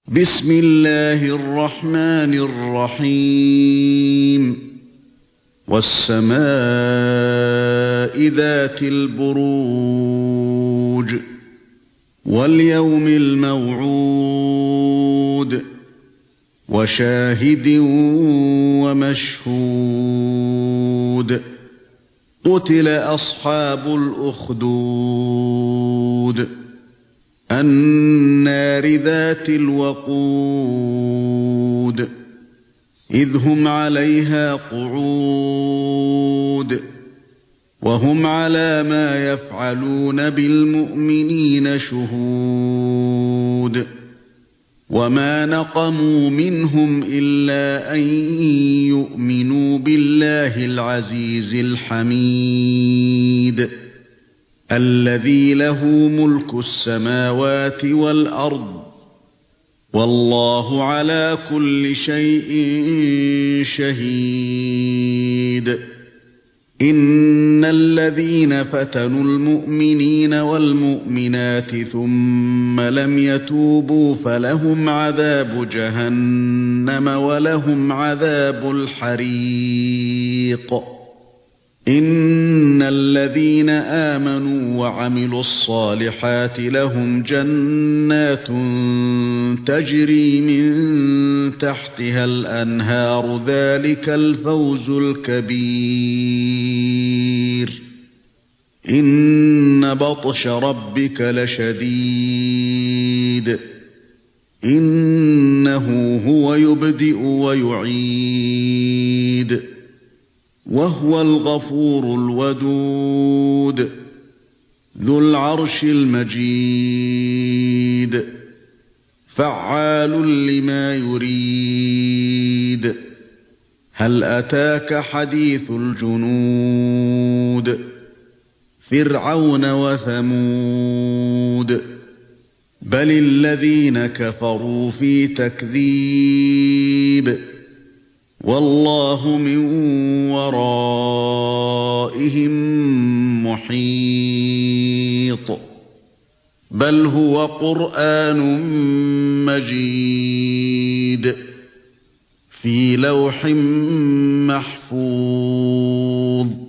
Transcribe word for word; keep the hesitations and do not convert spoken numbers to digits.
بسم الله الرحمن الرحيم والسماء ذات البروج واليوم الموعود وشاهد ومشهود قتل أصحاب الأخدود النار ذات الوقود إذ هم عليها قعود وهم على ما يفعلون بالمؤمنين شهود وما نقموا منهم إلا أن يؤمنوا بالله العزيز الحميد الذي له ملك السماوات والأرض والله على كل شيء شهيد إن الذين فتنوا المؤمنين والمؤمنات ثم لم يتوبوا فلهم عذاب جهنم ولهم عذاب الحريق إن الذين آمنوا وعملوا الصالحات لهم جنات تجري من تحتها الأنهار ذلك الفوز الكبير إن بطش ربك لشديد إنه هو يبدئ ويعيد وهو الغفور الودود ذو العرش المجيد فعال لما يريد هل أتاك حديث الجنود فرعون وثمود بل الذين كفروا في تكذيب والله من ورائهم محيط بل هو قرآن مجيد في لوح محفوظ